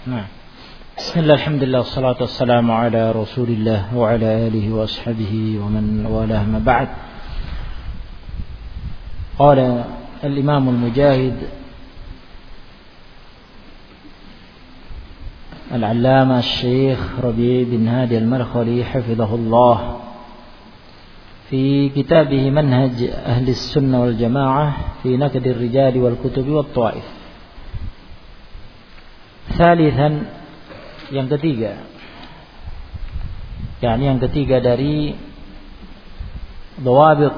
Nah. Bismillah, alhamdulillah, wassalatu wassalamu ala rasulillah wa ala alihi wa ashabihi wa man walah, ma ba'd. Qala al-imam al-mujahid al-allama al-syekh Rabi' bin Hadi al-Markhali hafidhahullah fi kitabih manhaj ahli sunnah wal jamaah fi naqd ar-rijal wal kutub wat ta'if. Thalithan, yang ketiga, yakni yang ketiga dari dhawabit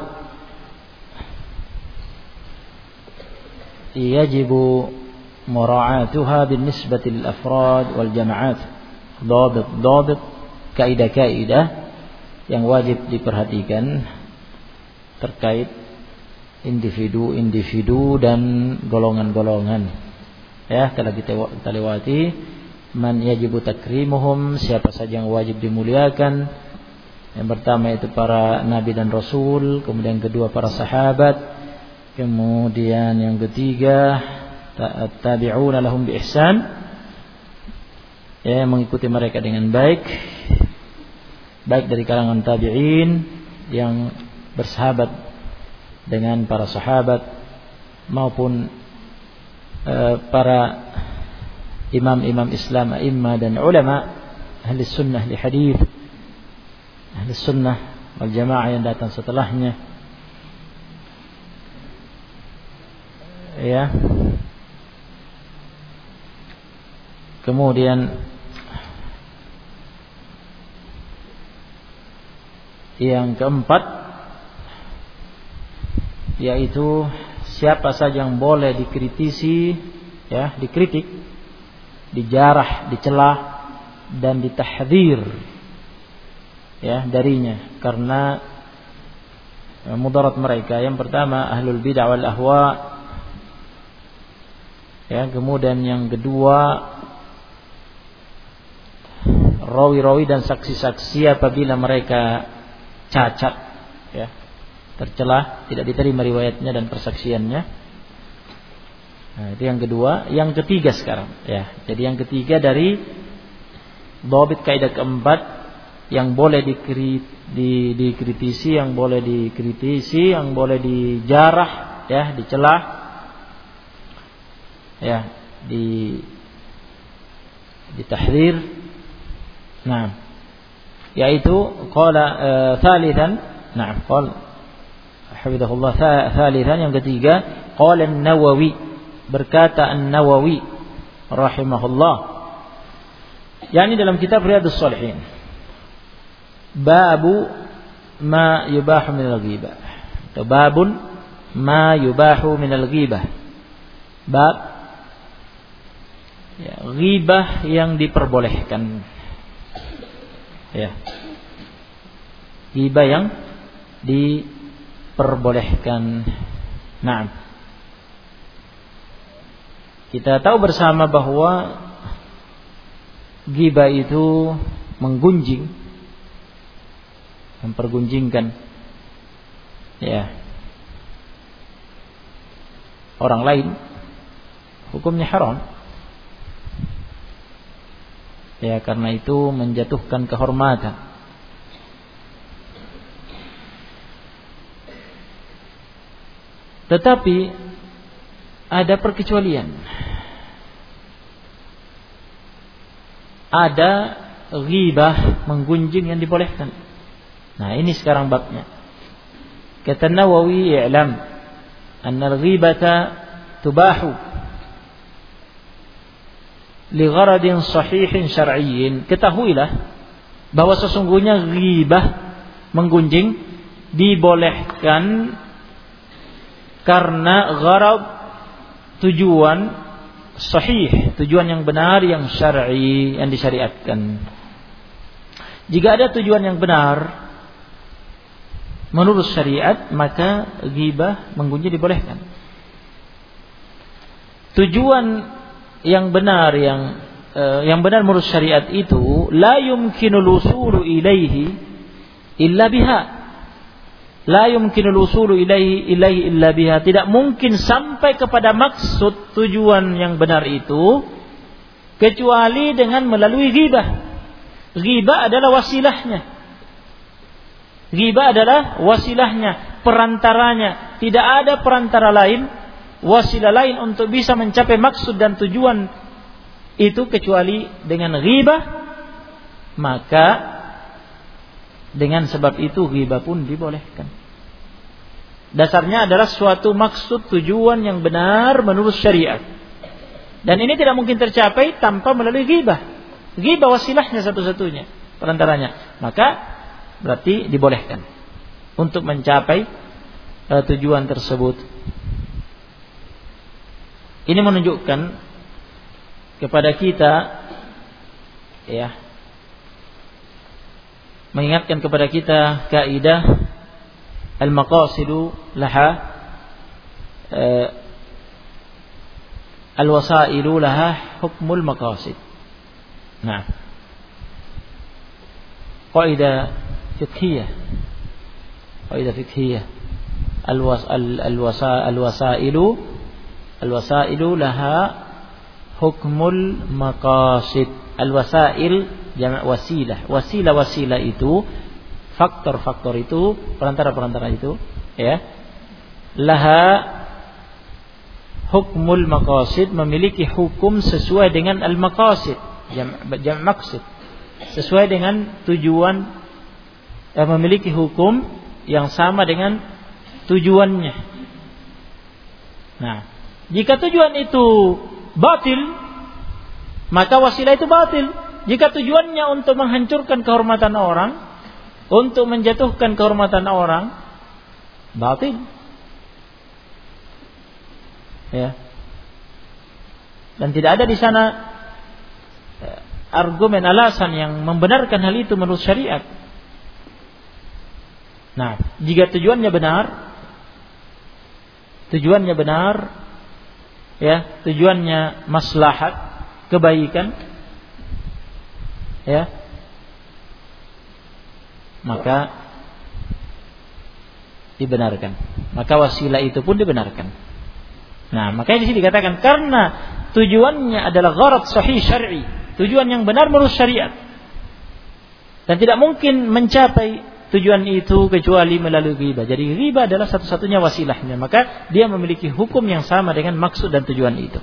yajibu mura'atuha binisbati lil afrad wal jama'at. Dhawabit kaidah-kaidah yang wajib diperhatikan terkait individu-individu dan golongan-golongan. Ya, telah kita lewati man yajibu takrimuhum, siapa saja yang wajib dimuliakan. Yang pertama itu para nabi dan rasul, kemudian kedua para sahabat, kemudian yang ketiga tabi'una lahum bi ihsan, ya, mengikuti mereka dengan baik dari kalangan tabi'in yang bersahabat dengan para sahabat maupun para imam-imam Islam, a'immah dan ulama ahli sunnah li hadith, ahli sunnah wal jamaah yang datang setelahnya. Ya. Kemudian yang keempat yaitu siapa saja yang boleh dikritisi, ya, dikritik, dijarah, dicelah dan ditahdzir, ya, darinya karena mudarat mereka. Yang pertama ahlul bid'ah wal ahwa, ya, kemudian yang kedua rawi-rawi dan saksi-saksi apabila mereka cacat, ya, tercelah, tidak diterima riwayatnya dan persaksiannya. Nah, itu yang kedua. Yang ketiga sekarang, ya. Jadi yang ketiga dari dhabit kaidah keempat, yang boleh dikritisi, yang boleh dikritisi, yang boleh dijarah, ya, dicelah, ya, ditahdzir. Nah, yaitu qala thalithan, na'am, qala hafizahullah, thalithan, yang ketiga, qala an-Nawawi, berkata An-Nawawi rahimahullah, yakni dalam kitab Riyadhus Shalihin, babu ma yubahu min al-ghibah, atau babun ma yubahu min al-ghibah, bab, ya, ghibah yang diperbolehkan, ya, ghibah yang diperbolehkan. Nah, kita tahu bersama bahwa ghibah itu menggunjing, mempergunjingkan, ya, orang lain, hukumnya haram. Ya, karena itu menjatuhkan kehormatan. Tetapi ada perkecualian. Ada ghibah menggunjing yang dibolehkan. Nah, ini sekarang babnya. Kata Nawawi, i'lam anna al-ghibata tubahu li gharadin sahihin syar'iyyin. Ketahuilah bahwa sesungguhnya ghibah menggunjing dibolehkan karena gharad, tujuan sahih, tujuan yang benar, yang syar'i, yang disyariatkan. Jika ada tujuan yang benar menurut syariat, maka ghibah menggunjing dibolehkan. Tujuan yang benar, yang benar menurut syariat itu la yumkinul usulu ilaihi illa biha. La yumkinul usulu ilaihi illa biha. Tidak mungkin sampai kepada maksud tujuan yang benar itu kecuali dengan melalui ghibah. Ghibah adalah wasilahnya. Ghibah adalah wasilahnya, perantaranya. Tidak ada perantara lain, wasilah lain untuk bisa mencapai maksud dan tujuan itu kecuali dengan ghibah. Maka dengan sebab itu ghibah pun dibolehkan. Dasarnya adalah suatu maksud tujuan yang benar menurut syariat. Dan ini tidak mungkin tercapai tanpa melalui ghibah. Ghibah wasilahnya satu-satunya, perantaranya. Maka berarti dibolehkan untuk mencapai tujuan tersebut. Ini menunjukkan kepada kita, ya, mengingatkan kepada kita kaidah al-maqasidu laha al-wasailu laha hukmul maqasid. Nah, qaidah fiqhiyah al-wasailu laha hukmul maqasid. Al-wasail jamak wasilah. Wasilah itu, faktor-faktor itu, perantara-perantara itu, ya, laha hukmul maqasid, memiliki hukum sesuai dengan al-maqasid, jam' maqsid, sesuai dengan tujuan, memiliki hukum yang sama dengan tujuannya. Nah, jika tujuan itu batil, maka wasilah itu batil. Jika tujuannya untuk menghancurkan kehormatan orang, untuk menjatuhkan kehormatan orang, batil. Ya. Dan tidak ada di sana argumen alasan yang membenarkan hal itu menurut syariat. Nah, jika tujuannya benar, ya, tujuannya maslahat, kebaikan, ya, maka dibenarkan. Maka wasilah itu pun dibenarkan. Nah, makanya di sini dikatakan karena tujuannya adalah gharad sahih syar'i, tujuan yang benar menurut syariat. Dan tidak mungkin mencapai tujuan itu kecuali melalui ghibah. Jadi ghibah adalah satu-satunya wasilahnya, maka dia memiliki hukum yang sama dengan maksud dan tujuan itu.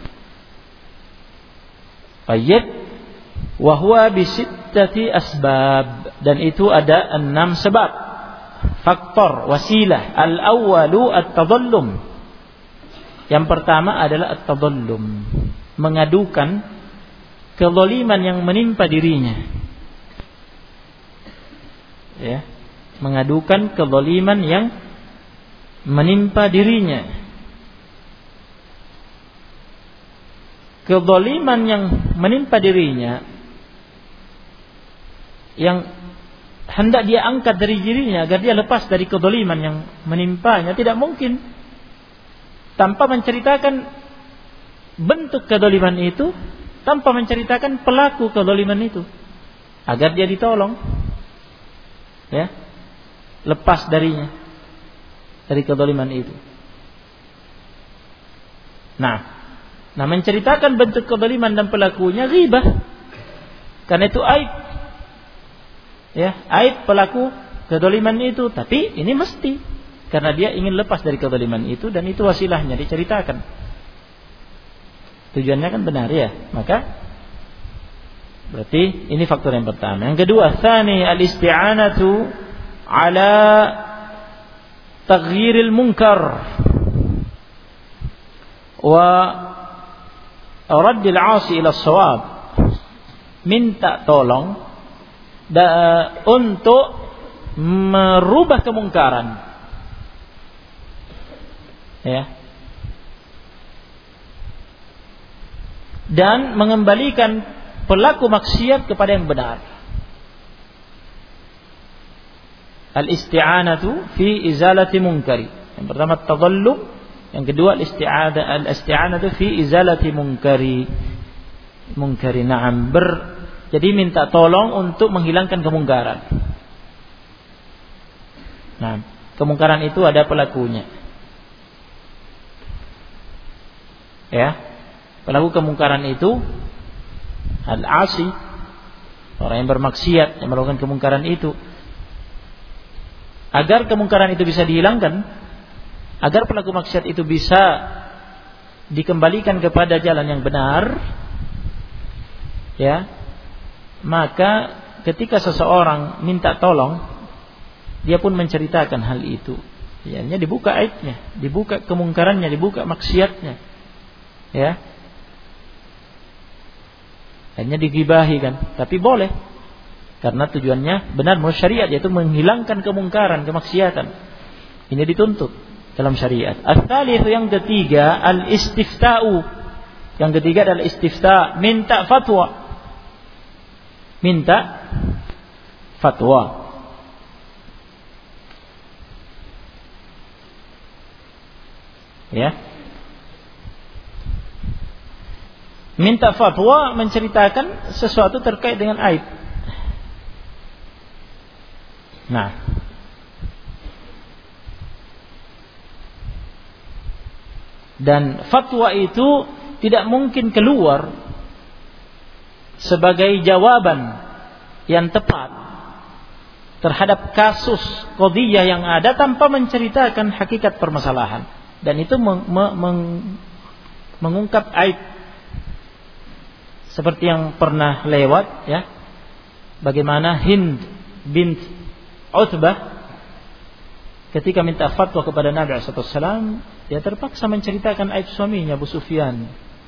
Baik, wa huwa bi sittati asbab, dan itu ada 6 sebab. Faktor wasilah. Al-awwalu at-tadallum. Yang pertama adalah at-tadallum, mengadukan kezaliman yang menimpa dirinya. Ya, mengadukan kezaliman yang menimpa dirinya. Kezaliman yang menimpa dirinya, yang hendak dia angkat dari dirinya agar dia lepas dari kezaliman yang menimpanya, tidak mungkin tanpa menceritakan bentuk kezaliman itu, tanpa menceritakan pelaku kezaliman itu, agar dia ditolong, ya, lepas dari kezaliman itu. Nah, menceritakan bentuk kezaliman dan pelakunya ghibah, karena itu aib, ya, aib pelaku kezaliman itu. Tapi ini mesti karena dia ingin lepas dari kezaliman itu, dan itu wasilahnya diceritakan. Tujuannya kan benar, ya. Maka berarti ini faktor yang pertama. Yang kedua, tsani al-isti'anatu ala taghyiril munkar wa raddil 'asi ila shawab. Minta tolong untuk merubah kemungkaran, ya, dan mengembalikan pelaku maksiat kepada yang benar. Al-isti'anatu fi izalati munkari. Yang pertama tadallum, yang kedua al-isti'anatu fi izalati munkari. Na'am, jadi minta tolong untuk menghilangkan kemungkaran. Nah, kemungkaran itu ada pelakunya. Ya, pelaku kemungkaran itu al-asi, orang yang bermaksiat, yang melakukan kemungkaran itu. Agar kemungkaran itu bisa dihilangkan, agar pelaku maksiat itu bisa dikembalikan kepada jalan yang benar, ya, maka ketika seseorang minta tolong, dia pun menceritakan hal itu. Ya, dibuka aibnya, dibuka kemungkarannya, dibuka maksiatnya. Ya. Hanya digibahi kan, tapi boleh. Karena tujuannya benar menurut syariat, yaitu menghilangkan kemungkaran, kemaksiatan. Ini dituntut dalam syariat. Ats-tsalits, yang ketiga, al-istifta'u. Yang ketiga adalah istifta, minta fatwa. Minta fatwa. Ya. Minta fatwa menceritakan sesuatu terkait dengan aib. Nah, dan fatwa itu tidak mungkin keluar sebagai jawaban yang tepat terhadap kasus qadhiyah yang ada tanpa menceritakan hakikat permasalahan. Dan itu mengungkap aib. Seperti yang pernah lewat, ya, bagaimana Hind bint Utbah ketika minta fatwa kepada Nabi SAW, dia terpaksa menceritakan aib suaminya Abu Sufyan,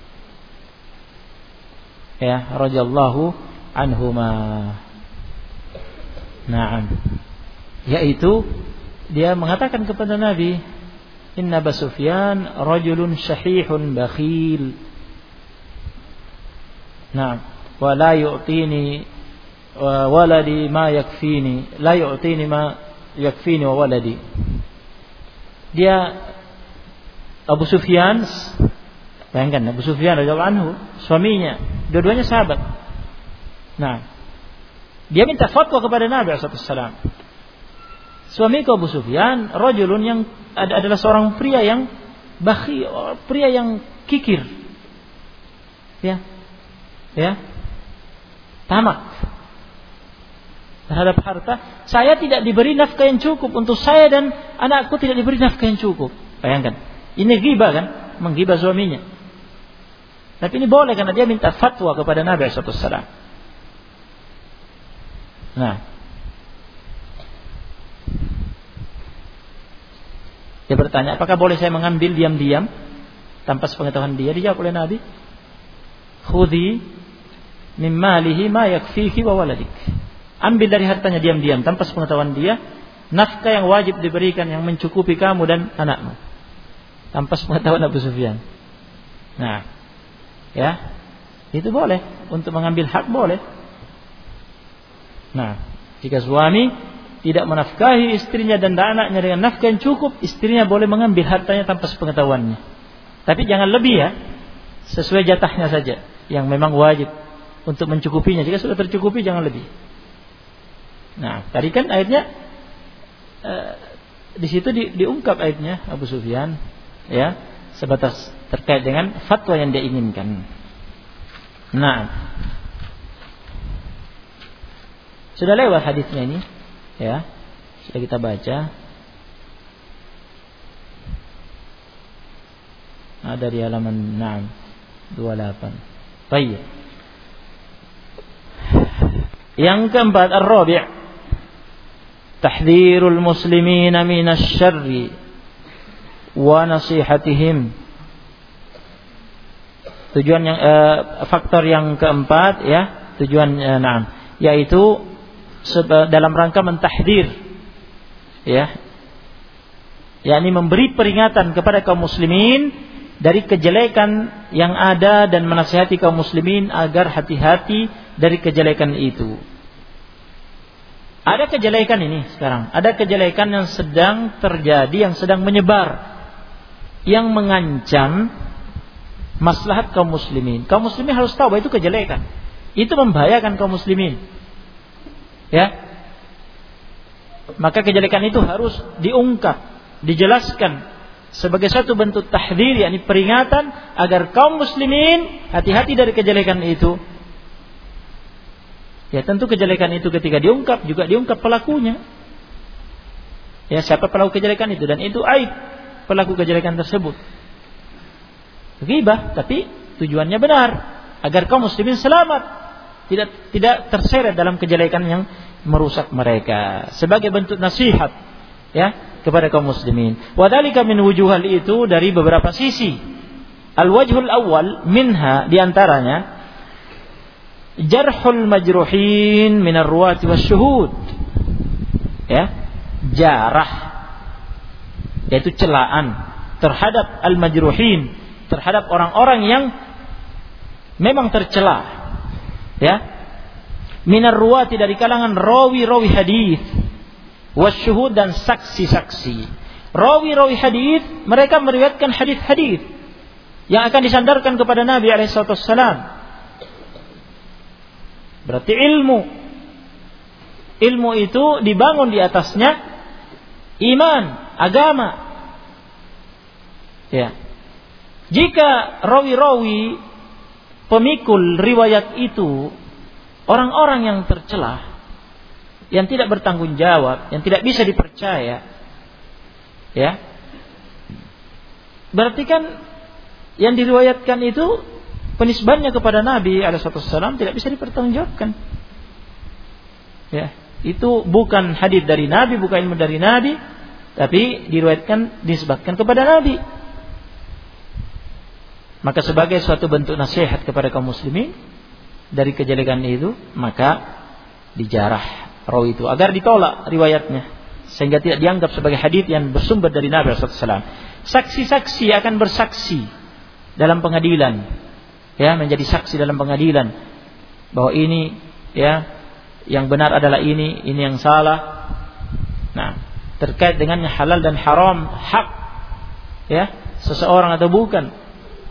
ya, radhiyallahu anhuma. Naam, yaitu dia mengatakan kepada Nabi, Inna Abu Sufyan rajulun syahihun bakhil. Nah, wa la yu'tini waladi ma yakfini, la yu'tini ma yakfini wa waladi. Dia Abu Sufyan, bayangkan Abu Sufyan radhiyallahu anhu, suaminya, dua-duanya sahabat. Nah, dia minta fatwa kepada Nabi SAW. Suamiku Abu Sufyan rajulun yang adalah seorang pria yang bakhil, pria yang kikir. Ya. Ya. Tamak terhadap harta. Saya tidak diberi nafkah yang cukup untuk saya dan anakku, tidak diberi nafkah yang cukup. Bayangkan. Ini ghibah kan? Menghibah suaminya. Tapi ini boleh karena dia minta fatwa kepada Nabi SAW. Nah, dia bertanya, apakah boleh saya mengambil diam-diam tanpa sepengetahuan dia? Dijawab oleh Nabi, khudhi min malihi ma yakfiki wa waladik. Ambil dari hartanya diam-diam tanpa sepengetahuan dia nafkah yang wajib diberikan, yang mencukupi kamu dan anakmu, tanpa sepengetahuan Abu Sufyan. Nah, ya, itu boleh, untuk mengambil hak boleh. Nah, jika suami tidak menafkahi istrinya dan anaknya dengan nafkah yang cukup, istrinya boleh mengambil hartanya tanpa sepengetahuannya. Tapi jangan lebih, ya, sesuai jatahnya saja yang memang wajib untuk mencukupinya. Jika sudah tercukupi jangan lebih. Nah, tadi kan aibnya di situ diungkap aibnya Abu Sufyan, ya, sebatas terkait dengan fatwa yang dia inginkan. Nah, sudah lewat hadisnya ini, ya, sudah kita baca. Ada di halaman 28. Baik. Yang keempat, ar-rabi', tahdhirul muslimina minasy syarri wa nasihatihim. Tujuan yang faktor yang keempat, ya, tujuan yaitu dalam rangka mentahdir, ya, yakni memberi peringatan kepada kaum muslimin dari kejelekan yang ada dan menasihati kaum muslimin agar hati-hati dari kejelekan itu. Ada kejelekan ini sekarang, ada kejelekan yang sedang terjadi, yang sedang menyebar, yang mengancam maslahat kaum muslimin. Kaum muslimin harus tahu bahwa itu kejelekan. Itu membahayakan kaum muslimin. Ya. Maka kejelekan itu harus diungkap, dijelaskan sebagai satu bentuk tahdzir, yakni peringatan agar kaum muslimin hati-hati dari kejelekan itu. Ya tentu kejelekan itu ketika diungkap juga diungkap pelakunya. Ya siapa pelaku kejelekan itu, dan itu aib pelaku kejelekan tersebut. Ghibah tapi tujuannya benar agar kaum muslimin selamat, tidak terseret dalam kejelekan yang merusak mereka, sebagai bentuk nasihat ya kepada kaum muslimin. Wa dzalika min wujuhal, itu dari beberapa sisi. Al-wajhul awal minha, diantaranya jarhul majruhin minar ruwati wasyuhud. Ya, jarah yaitu celaan terhadap al-majruhin, terhadap orang-orang yang memang tercela, ya, minar ruwati, dari kalangan rawi-rawi hadis, wasyuhud, dan saksi-saksi. Rawi-rawi hadis, mereka meriwayatkan hadis-hadis yang akan disandarkan kepada Nabi alaihissalam. Berarti ilmu itu dibangun di atasnya iman, agama. Ya. Jika rawi-rawi pemikul riwayat itu orang-orang yang tercelah, yang tidak bertanggung jawab, yang tidak bisa dipercaya, ya, berarti kan yang diriwayatkan itu penisbannya kepada Nabi alaihissalam tidak bisa dipertanggungjawabkan. Ya, itu bukan hadis dari Nabi, bukan ilmu dari Nabi, tapi diriwayatkan, disebutkan kepada Nabi. Maka sebagai suatu bentuk nasihat kepada kaum muslimin dari kejelekan itu, maka dijarah rawi itu agar ditolak riwayatnya, sehingga tidak dianggap sebagai hadis yang bersumber dari Nabi SAW. Saksi-saksi akan bersaksi dalam pengadilan, ya, menjadi saksi dalam pengadilan bahwa ini, ya, yang benar adalah ini yang salah. Nah, terkait dengannya halal dan haram, hak, ya, seseorang atau bukan.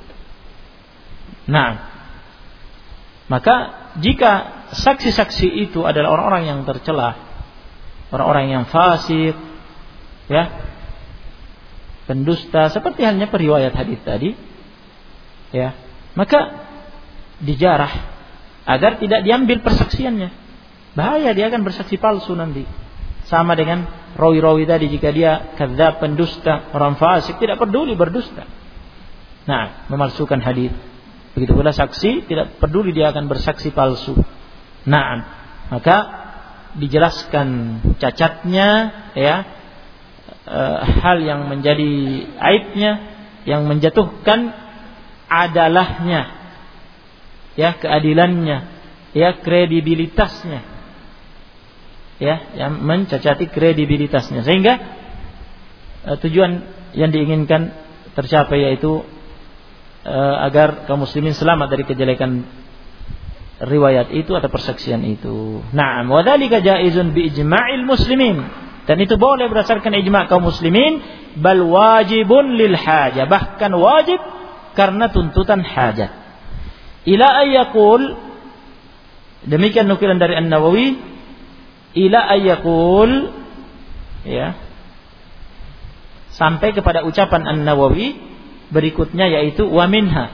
Nah, maka jika saksi-saksi itu adalah orang-orang yang tercela, orang-orang yang fasik, ya, pendusta, seperti halnya periwayat hadis tadi, ya, maka dijarah agar tidak diambil persaksiannya. Bahaya, dia akan bersaksi palsu nanti. Sama dengan rawi-rawi tadi, jika dia kadzab, pendusta, orang fasik, tidak peduli berdusta. Nah, memalsukan hadis. Begitu pula saksi, tidak peduli dia akan bersaksi palsu. Nah, maka dijelaskan cacatnya, ya, hal yang menjadi aibnya, yang menjatuhkan adalahnya, ya, keadilannya, ya, kredibilitasnya, ya, yang mencacati kredibilitasnya, sehingga tujuan yang diinginkan tercapai, yaitu agar kaum muslimin selamat dari kejelekan riwayat itu atau persaksian itu. Na'am, wa dzalika jaizun bi ijma'il muslimin, dan itu boleh berdasarkan ijma' kaum muslimin, bal wajibun lil hajah, bahkan wajib karena tuntutan hajat. Ila ayyaqul, demikian nukilan dari An-Nawawi, ila ayyaqul, ya, sampai kepada ucapan An-Nawawi berikutnya, yaitu wa minha,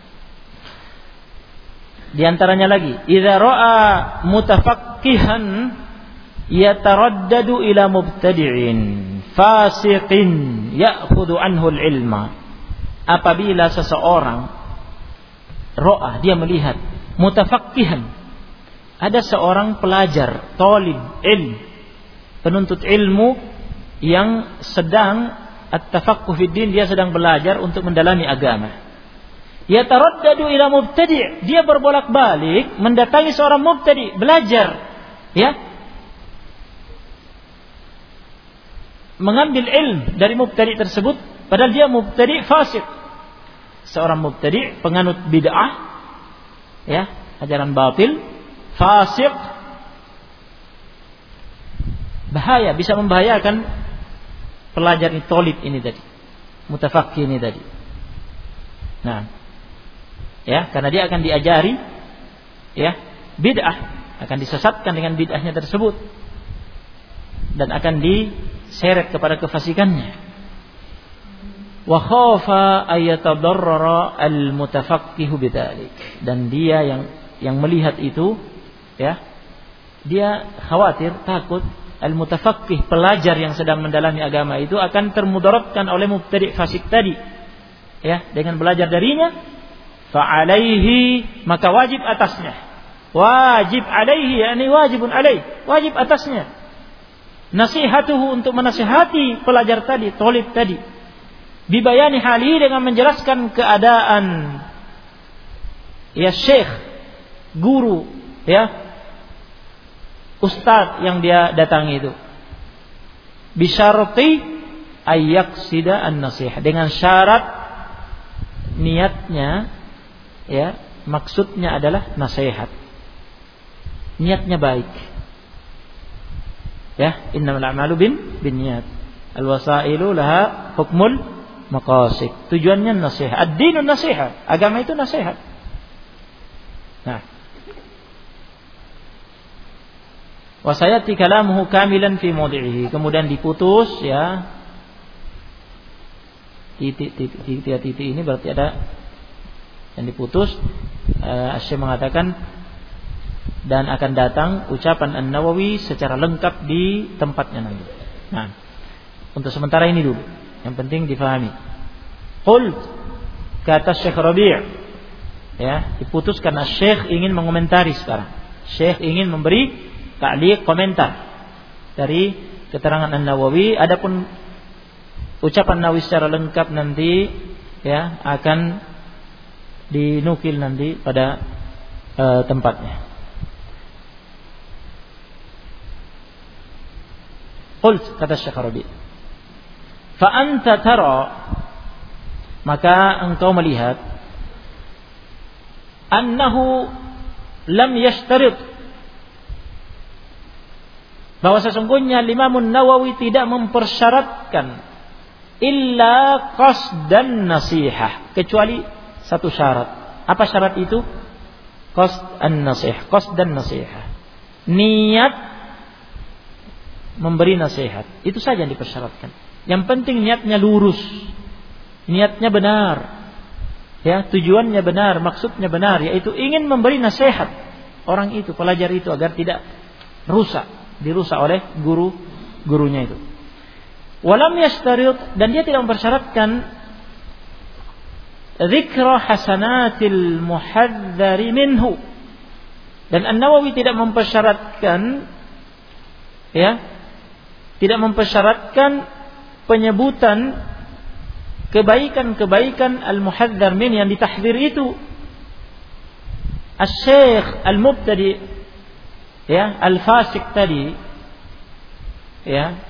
di antaranya lagi, idza ra'a mutafaqqihan yataraddadu ila mubtadi'in fasiqin ya'khudhu anhu al-ilma. Apabila seseorang ra'a, dia melihat, mutafaqqihan, ada seorang pelajar, talib ilm, penuntut ilmu yang sedang at-tafaqquh fid din, dia sedang belajar untuk mendalami agama. Yataraddadu ila mubtadi', dia berbolak-balik mendatangi seorang mubtadi', belajar, ya, mengambil ilmu dari mubtadi' tersebut, padahal dia mubtadi' fasik, seorang mubtadi' penganut bid'ah, ya, ajaran batil, fasik. Bahaya, bisa membahayakan pelajar ini, tolib ini tadi, mutafaqih ini tadi. Nah, ya, karena dia akan diajari, ya, bid'ah, akan disesatkan dengan bid'ahnya tersebut, dan akan diseret kepada kefasikannya. Wa khafa ayatadarrara al-mutafaqqihu bidzalik, dan dia yang melihat itu, ya, dia khawatir, takut al-mutafaqqih, pelajar yang sedang mendalami agama itu akan termudaratkan oleh mubtadi' fasik tadi. Ya, dengan belajar darinya, fa alaihi, maka wajib atasnya. Wajib alaihi, yakni wajibun alaih, wajib atasnya. Nasihatuhu, untuk menasihati pelajar tadi, thalib tadi. Bibayani hali, dengan menjelaskan keadaan ya syekh, guru, ya ustaz yang dia datangi itu. Bisyarti ayyaqsida an-nasihah, dengan syarat niatnya, ya maksudnya adalah nasihat, niatnya baik. Ya, innamal a'malu binniyat, al-wasailu laha hukmul maqasid. Tujuannya nasihat. Ad-dinun nasihat, agama itu nasihat. Nah, wa sayati kalamuhu kamilan fi mawdi'ihi, kemudian diputus, ya. Titik ini berarti ada yang diputus. Syekh mengatakan, dan akan datang ucapan An-Nawawi secara lengkap di tempatnya nanti. Nah, untuk sementara ini dulu, yang penting difahami. Qul, kata Syekh Rabi', ya, diputus karena Syekh ingin mengomentari sekarang. Syekh ingin memberi ta'liq, komentar dari keterangan An-Nawawi. Adapun ucapan Nawawi secara lengkap nanti, ya, akan dinukil nanti pada tempatnya. Qult, kata Syekh Rabi', fa anta tara, maka engkau melihat, annahu lam yashtarit, bahwa sesungguhnya Imam Nawawi tidak mempersyaratkan illa qasdan nasihah, kecuali satu syarat. Apa syarat itu? Qasdan nasihah, qasdan nasihah, niat memberi nasihat. Itu saja yang dipersyaratkan. Yang penting niatnya lurus, niatnya benar, ya, tujuannya benar, maksudnya benar, yaitu ingin memberi nasihat orang itu, pelajar itu, agar tidak dirusak oleh gurunya itu. Walam yashtarit, dan dia tidak mempersyaratkan dzikra hasanatil muhadzari minhu, dan An-Nawawi tidak mempersyaratkan, ya, tidak mempersyaratkan penyebutan kebaikan-kebaikan al-muhadzar min, yang ditahdzir itu. Asy-Syaikh al-Mubtadi, ya, al-fasik tadi, ya,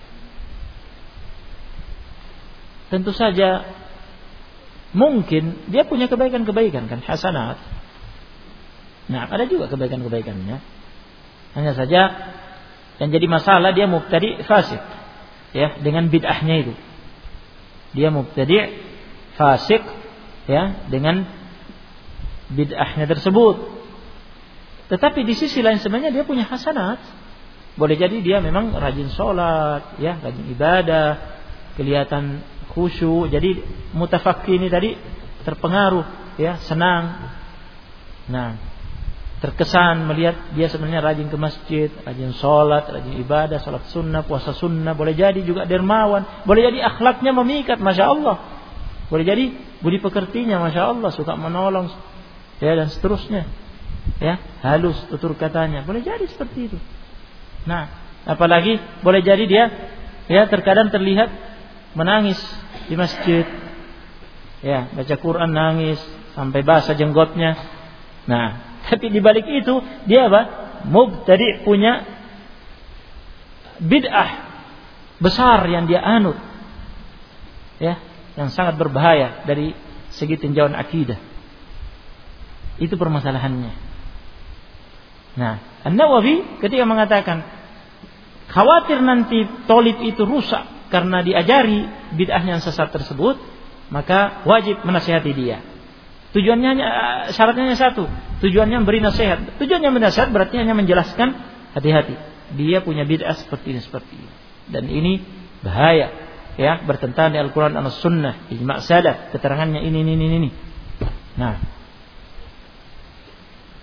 tentu saja mungkin dia punya kebaikan-kebaikan, kan, hasanat. Nah, ada juga kebaikan-kebaikannya. Hanya saja yang jadi masalah, dia mubtadi fasik, ya, dengan bid'ahnya itu. Dia mubtadi fasik, ya, dengan bid'ahnya tersebut. Tetapi di sisi lain sebenarnya dia punya hasanat. Boleh jadi dia memang rajin sholat, ya, rajin ibadah, kelihatan khusyuk. Jadi mutafaqqih ini tadi terpengaruh, ya, senang. Nah, terkesan melihat dia sebenarnya rajin ke masjid, rajin sholat, rajin ibadah, sholat sunnah, puasa sunnah. Boleh jadi juga dermawan. Boleh jadi akhlaknya memikat, masya Allah. Boleh jadi budi pekertinya, masya Allah, suka menolong, ya, dan seterusnya, ya, halus tutur katanya. Boleh jadi seperti itu. Nah, apalagi boleh jadi dia, ya, terkadang terlihat menangis di masjid, ya, baca Quran nangis sampai basah jenggotnya. Nah, tapi di balik itu dia apa? Mubtadi', punya bid'ah besar yang dia anut, ya, yang sangat berbahaya dari segi tinjauan akidah. Itu permasalahannya. Nah, An-Nawawi ketika mengatakan khawatir nanti thalib itu rusak karena diajari bid'ahnya yang sesat tersebut, maka wajib menasihati dia. Tujuannya hanya, syaratnya hanya satu. Tujuannya memberi nasihat. Tujuannya menasihat berarti hanya menjelaskan, hati-hati, dia punya bid'ah seperti ini, seperti ini. Dan ini bahaya, ya, bertentangan dengan Al-Quran dan As-Sunnah, ijma' salaf, keterangannya ini. Nah,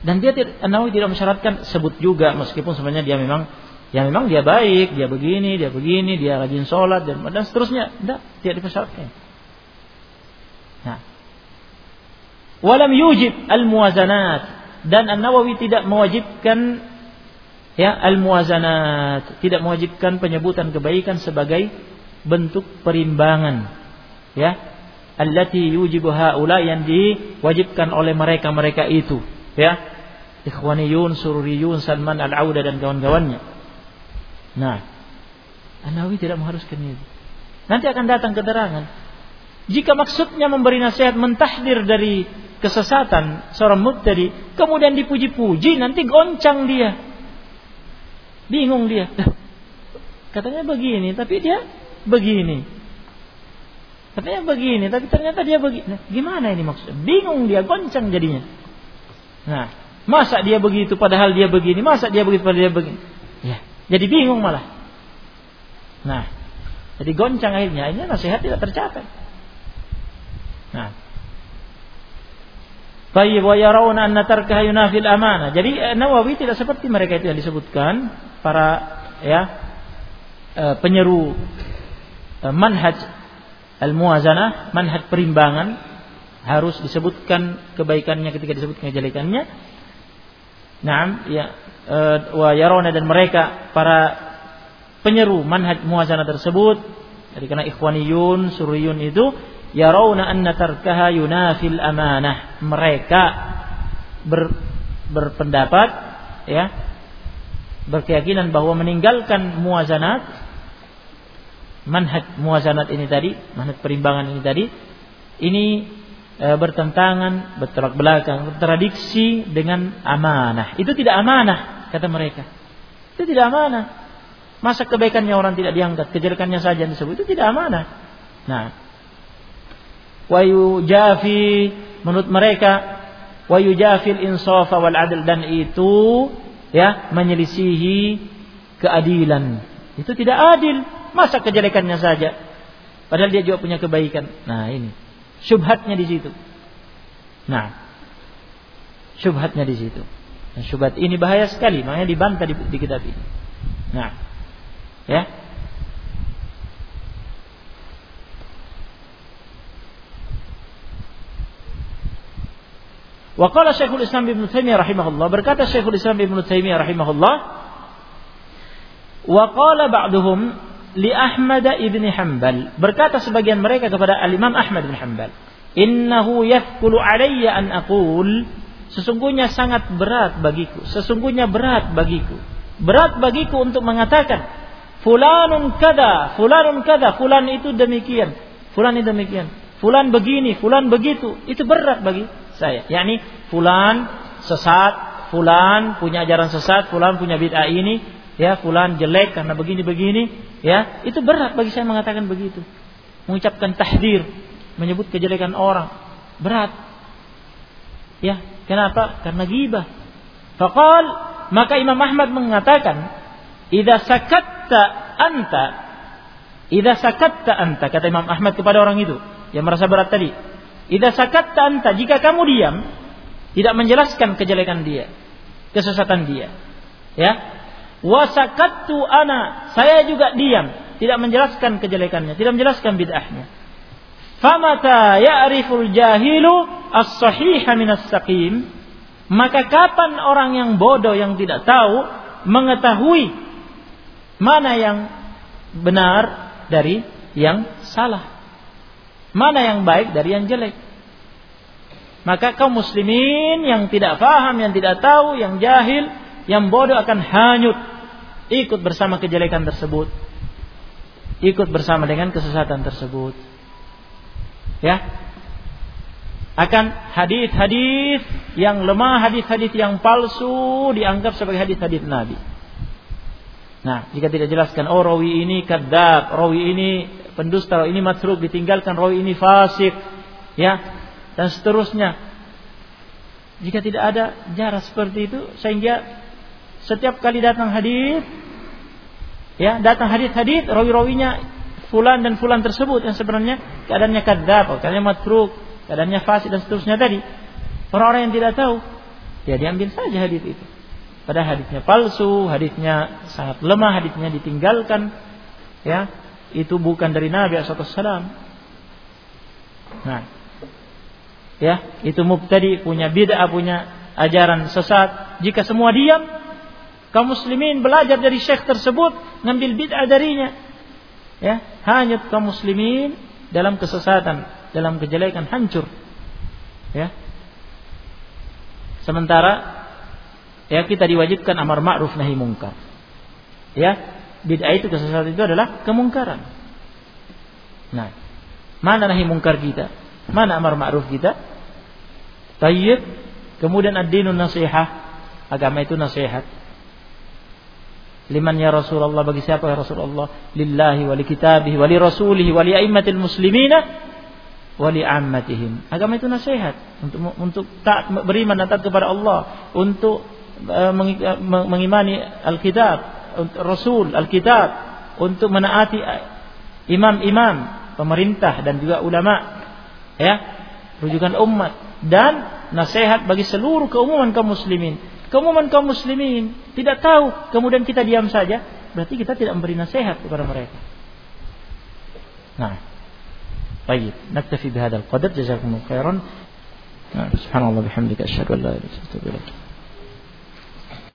Dan An-Nawawi tidak mensyaratkan sebut juga, meskipun sebenarnya dia memang dia baik, dia begini, dia rajin sholat dan seterusnya. Tidak dipersyaratkan. Nah, walam yujib al-muwazanat, dan An-Nawawi tidak mewajibkan al-muwazanat, tidak mewajibkan penyebutan kebaikan sebagai bentuk perimbangan, allati yujibu haula, yang diwajibkan oleh mereka itu, Ikhwaniyun, Sururiyun, Salman Al-Auda dan kawan-kawannya. Nah, An-Nawawi tidak mengharuskan itu. Nanti akan datang keterangan. Jika maksudnya memberi nasihat, mentahdir dari kesesatan seorang mubtadi, kemudian dipuji-puji, nanti goncang dia. Bingung dia. Katanya begini, tapi dia begini. Katanya begini, tapi ternyata dia begini. Nah, gimana ini maksudnya? Bingung dia, goncang jadinya. Nah, masa dia begitu padahal dia begini, masa dia begitu padahal dia begini. Ya, jadi bingung malah. Nah, jadi goncang akhirnya nasihat tidak tercapai. Nah, tayyib wa yarawna anna tarkaha yunafil amanah. Jadi Nawawi tidak seperti mereka itu yang disebutkan para penyeru manhaj al-muwazanah, manhaj perimbangan, harus disebutkan kebaikannya ketika disebutkan kejelekannya. Naam, wa yarawna, dan mereka para penyeru manhaj muwazanah tersebut, jadi karena ikhwaniyun, suriyun itu yarawna anna tarkaha yunafil amanah. Mereka berpendapat, berkeyakinan bahwa meninggalkan muwazanat, manhaj muwazanat ini tadi, manhaj perimbangan ini tadi, ini bertentangan, bertolak belakang, kontradiksi dengan amanah. Itu tidak amanah, kata mereka. Itu tidak amanah. Masa kebaikannya orang tidak diangkat, kejelekannya saja disebut, itu tidak amanah. Nah, wa yujafi, menurut mereka, wa yujafil insafa wal adl, dan itu menyelisihi keadilan. Itu tidak adil. Masa kejelekannya saja padahal dia juga punya kebaikan. Nah, ini syubhatnya di situ. Nah, syubhatnya di situ. Nah, syubhat ini bahaya sekali, makanya dibantah di kitab ini. Nah, wa qala Syekhul Islam Ibnu Taimiyah rahimahullah, berkata Syekhul Islam Ibnu Taimiyah rahimahullah, wa qala ba'duhum li Ahmad ibn Hanbal, berkata sebagian mereka kepada Al-Imam Ahmad bin Hanbal, innahu yafkulu alayya an aqul, sesungguhnya sangat berat bagiku, berat bagiku untuk mengatakan fulanun kada, fulan itu demikian, fulan begini, fulan begitu. Itu berat bagi saya. Yani fulan sesat, fulan punya ajaran sesat, fulan punya bid'ah ini, fulan jelek karena begini-begini, itu berat bagi saya mengatakan begitu. Mengucapkan tahdir, menyebut kejelekan orang, berat. Kenapa? Karena ghibah. Faqal, maka Imam Ahmad mengatakan, idza sakatta anta, kata Imam Ahmad kepada orang itu yang merasa berat tadi, idza sakatta anta, jika kamu diam, tidak menjelaskan kejelekan dia, kesesatan dia, wa sakattu ana, saya juga diam, tidak menjelaskan kejelekannya, tidak menjelaskan bid'ahnya. Famata ya'riful jahilu as-sahiha minas saqim, maka kapan orang yang bodoh, yang tidak tahu, mengetahui mana yang benar dari yang salah, mana yang baik dari yang jelek. Maka kaum muslimin yang tidak faham, yang tidak tahu, yang jahil, yang bodoh akan hanyut, ikut bersama kejelekan tersebut, ikut bersama dengan kesesatan tersebut. Akan hadis-hadis yang lemah, hadis-hadis yang palsu dianggap sebagai hadis-hadis Nabi. Nah, jika tidak jelaskan, rawi ini kadzab, rawi ini pendusta, rawi ini matruk, ditinggalkan, rawi ini fasik, dan seterusnya. Jika tidak ada jarak seperti itu, sehingga setiap kali datang hadis, datang hadis-hadis, rawi-rawinya fulan dan fulan tersebut yang sebenarnya keadaannya kadzab, keadaannya matruk, keadaannya fasik dan seterusnya tadi. Orang-orang yang tidak tahu, ya diambil saja hadis itu. Padahal hadisnya palsu, hadisnya sangat lemah, hadisnya ditinggalkan, ya, itu bukan dari Nabi SAW. Nah, ya, itu mubtadi, punya bid'ah, punya ajaran sesat. Jika semua diam, kaum muslimin belajar dari syekh tersebut, ngambil bid'ah darinya, ya, hanyut kaum muslimin dalam kesesatan, dalam kejelekan, hancur, ya. Sementara ya kita diwajibkan amar ma'ruf nahi mungkar. Ya, bid'ah itu, kesesatan itu adalah kemungkaran. Nah, mana nahi mungkar kita? Mana amar ma'ruf kita? Tayyib. Kemudian ad-dinun nasihah, agama itu nasihat. Liman ya Rasulullah, bagi siapa ya Rasulullah? Lillahi wa li kitabihi wa li rasulihi wa li a'immatil muslimina wali ammatihim. Agama itu nasihat untuk taat, beriman dan taat kepada Allah, untuk mengimani Alkitab, Rasul, Alkitab, untuk menaati imam-imam, pemerintah dan juga ulama, ya, rujukan umat, dan nasihat bagi seluruh keumuman kaum muslimin. Keumuman kaum muslimin tidak tahu, kemudian kita diam saja, berarti kita tidak memberi nasihat kepada mereka. Nah, baik, naktafi bihadzal qadar, jazakumullahu khairan. Subhanallah bihamdika asyhadu an la ilaha illa anta astaghfiruka wa atubu ilaik.